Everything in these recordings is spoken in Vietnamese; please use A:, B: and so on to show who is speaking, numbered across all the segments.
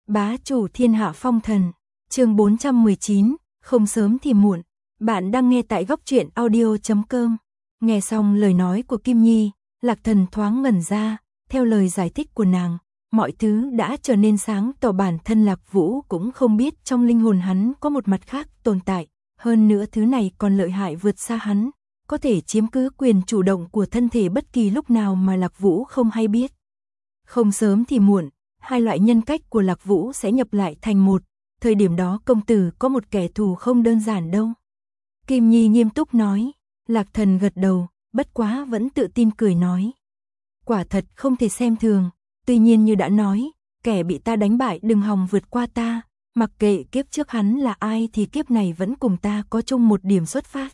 A: Bá chủ thiên hạ phong thần, chương 419, không sớm thì muộn. Bạn đang nghe tại góc truyện audio.com. Nghe xong lời nói của Kim Nhi, Lạc Thần thoáng ngẩn ra, theo lời giải thích của nàng, mọi thứ đã trở nên sáng tỏ. Bản thân Lạc Vũ cũng không biết trong linh hồn hắn có một mặt khác tồn tại, hơn nữa thứ này còn lợi hại vượt xa hắn, có thể chiếm cứ quyền chủ động của thân thể bất kỳ lúc nào mà Lạc Vũ không hay biết. Không sớm thì muộn, hai loại nhân cách của Lạc Vũ sẽ nhập lại thành một, thời điểm đó công tử có một kẻ thù không đơn giản đâu. Kim Nhi nghiêm túc nói. Lạc Thần gật đầu, bất quá vẫn tự tin cười nói. Quả thật không thể xem thường, tuy nhiên như đã nói, kẻ bị ta đánh bại đừng hòng vượt qua ta, mặc kệ kiếp trước hắn là ai thì kiếp này vẫn cùng ta có chung một điểm xuất phát.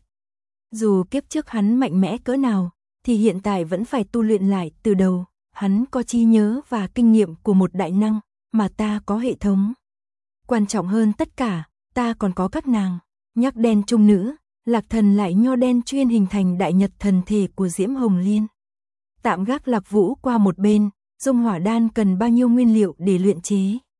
A: Dù kiếp trước hắn mạnh mẽ cỡ nào, thì hiện tại vẫn phải tu luyện lại từ đầu, hắn có trí nhớ và kinh nghiệm của một đại năng, mà ta có hệ thống. Quan trọng hơn tất cả, ta còn có các nàng, nhắc đen trung nữ. Lạc Thần lại nho đen chuyên hình thành đại nhật thần thể của Diễm Hồng Liên. Tạm gác Lạc Vũ qua một bên, dung hỏa đan cần bao nhiêu nguyên liệu để luyện chế?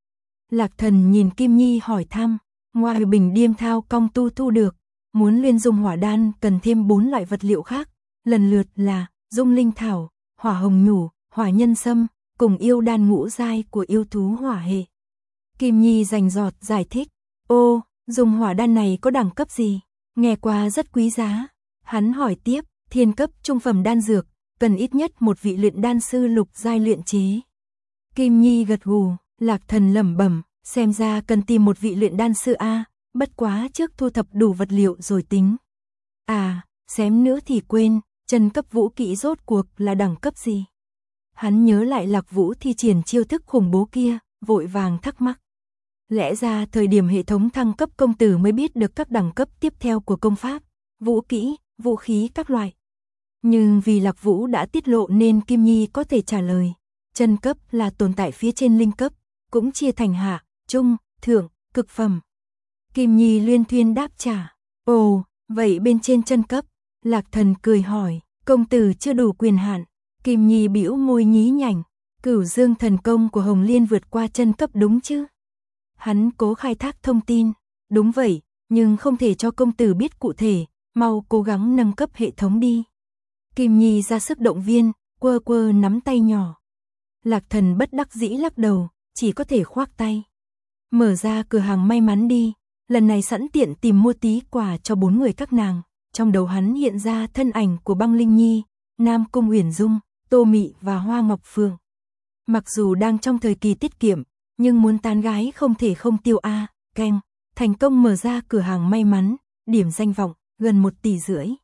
A: Lạc Thần nhìn Kim Nhi hỏi thăm, ngoài bình điêm thao cong tu thu được, muốn luyện dung hỏa đan cần thêm 4 loại vật liệu khác, lần lượt là dung linh thảo, hỏa hồng nhũ, hỏa nhân sâm, cùng yêu đan ngũ giai của yêu thú hỏa hệ. Kim Nhi rành rọt giải thích, ô, dung hỏa đan này có đẳng cấp gì? Nghe qua rất quý giá. Hắn hỏi tiếp, thiên cấp trung phẩm đan dược, cần ít nhất một vị luyện đan sư lục giai luyện chế. Kim Nhi gật gù, Lạc Thần lẩm bẩm, xem ra cần tìm một vị luyện đan sư a, bất quá trước thu thập đủ vật liệu rồi tính. À, xém nữa thì quên, chân cấp vũ kỹ rốt cuộc là đẳng cấp gì? Hắn nhớ lại Lạc Vũ thi triển chiêu thức khủng bố kia, vội vàng thắc mắc. Lẽ ra thời điểm hệ thống thăng cấp công tử mới biết được các đẳng cấp tiếp theo của công pháp, vũ kỹ, vũ khí các loại. Nhưng vì Lạc Vũ đã tiết lộ nên Kim Nhi có thể trả lời. Chân cấp là tồn tại phía trên linh cấp, cũng chia thành hạ, trung, thượng, cực phẩm. Kim Nhi luyên thuyên đáp trả. Ồ, vậy bên trên chân cấp? Lạc Thần cười hỏi, công tử chưa đủ quyền hạn. Kim Nhi bĩu môi nhí nhảnh, Cửu Dương thần công của Hồng Liên vượt qua chân cấp đúng chứ? Hắn cố khai thác thông tin, đúng vậy, nhưng không thể cho công tử biết cụ thể, mau cố gắng nâng cấp hệ thống đi. Kim Nhi ra sức động viên, quơ quơ nắm tay nhỏ. Lạc Thần bất đắc dĩ lắc đầu, chỉ có thể khoác tay. Mở ra cửa hàng may mắn đi, lần này sẵn tiện tìm mua tí quà cho 4 người các nàng. Trong đầu hắn hiện ra thân ảnh của Băng Linh Nhi, Nam Cung Uyển Dung, Tô Mị và Hoa Ngọc Phượng. Mặc dù đang trong thời kỳ tiết kiệm, nhưng muốn tán gái không thể không tiêu a, keng, thành công mở ra cửa hàng may mắn, điểm danh vọng, gần 1,5 tỷ.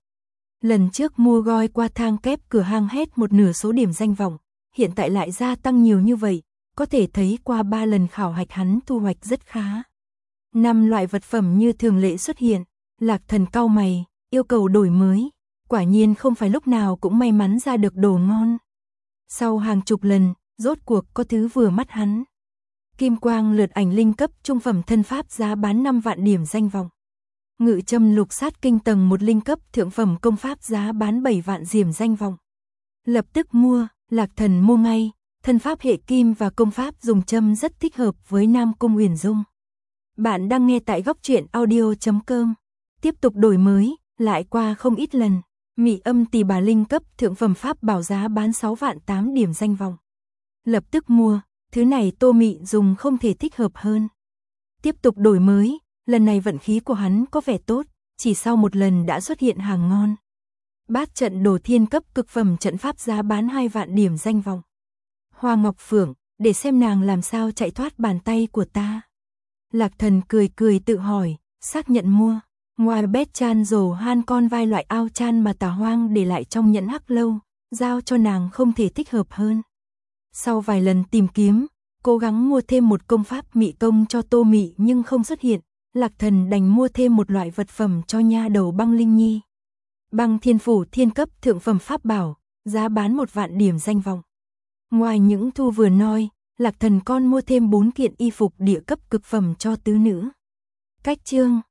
A: Lần trước mua gói qua thang kép cửa hàng hết một nửa số điểm danh vọng, hiện tại lại gia tăng nhiều như vậy, có thể thấy qua 3 lần khảo hạch hắn thu hoạch rất khá. 5 loại vật phẩm như thường lệ xuất hiện, Lạc Thần cau mày, yêu cầu đổi mới, quả nhiên không phải lúc nào cũng may mắn ra được đồ ngon. Sau hàng chục lần, rốt cuộc có thứ vừa mắt hắn. Kim quang lượt ảnh linh cấp trung phẩm thân pháp giá bán 5 vạn điểm danh vọng. Ngự châm lục sát kinh tầng 1 linh cấp thượng phẩm công pháp giá bán 7 vạn điểm danh vọng. Lập tức mua, Lạc Thần mua ngay, thân pháp hệ kim và công pháp dùng châm rất thích hợp với Nam Cung Uyển Dung. Bạn đang nghe tại góc truyện audio.com. Tiếp tục đổi mới, lại qua không ít lần, Mị âm tỳ bà linh cấp thượng phẩm pháp bảo giá bán 6 vạn 8 điểm danh vọng. Lập tức mua. Thứ này Tô Mị dùng không thể thích hợp hơn. Tiếp tục đổi mới, lần này vận khí của hắn có vẻ tốt, chỉ sau một lần đã xuất hiện hàng ngon. Bát trận đồ thiên cấp cực phẩm trận pháp giá bán 2 vạn điểm danh vọng. Hoa Ngọc Phượng, để xem nàng làm sao chạy thoát bàn tay của ta. Lạc Thần cười cười tự hỏi, xác nhận mua. Ngoài bét chan rổ han con vai loại ao chan mà Tà Hoang để lại trong nhẫn hắc lâu, giao cho nàng không thể thích hợp hơn. Sau vài lần tìm kiếm, cố gắng mua thêm một công pháp mị công cho Tô Mị nhưng không xuất hiện, Lạc Thần đành mua thêm một loại vật phẩm cho nha đầu Băng Linh Nhi. Băng Thiên Phủ thiên cấp thượng phẩm pháp bảo, giá bán 1 vạn điểm danh vọng. Ngoài những thu vừa nói, Lạc Thần còn mua thêm 4 kiện y phục địa cấp cực phẩm cho tứ nữ. Cách chương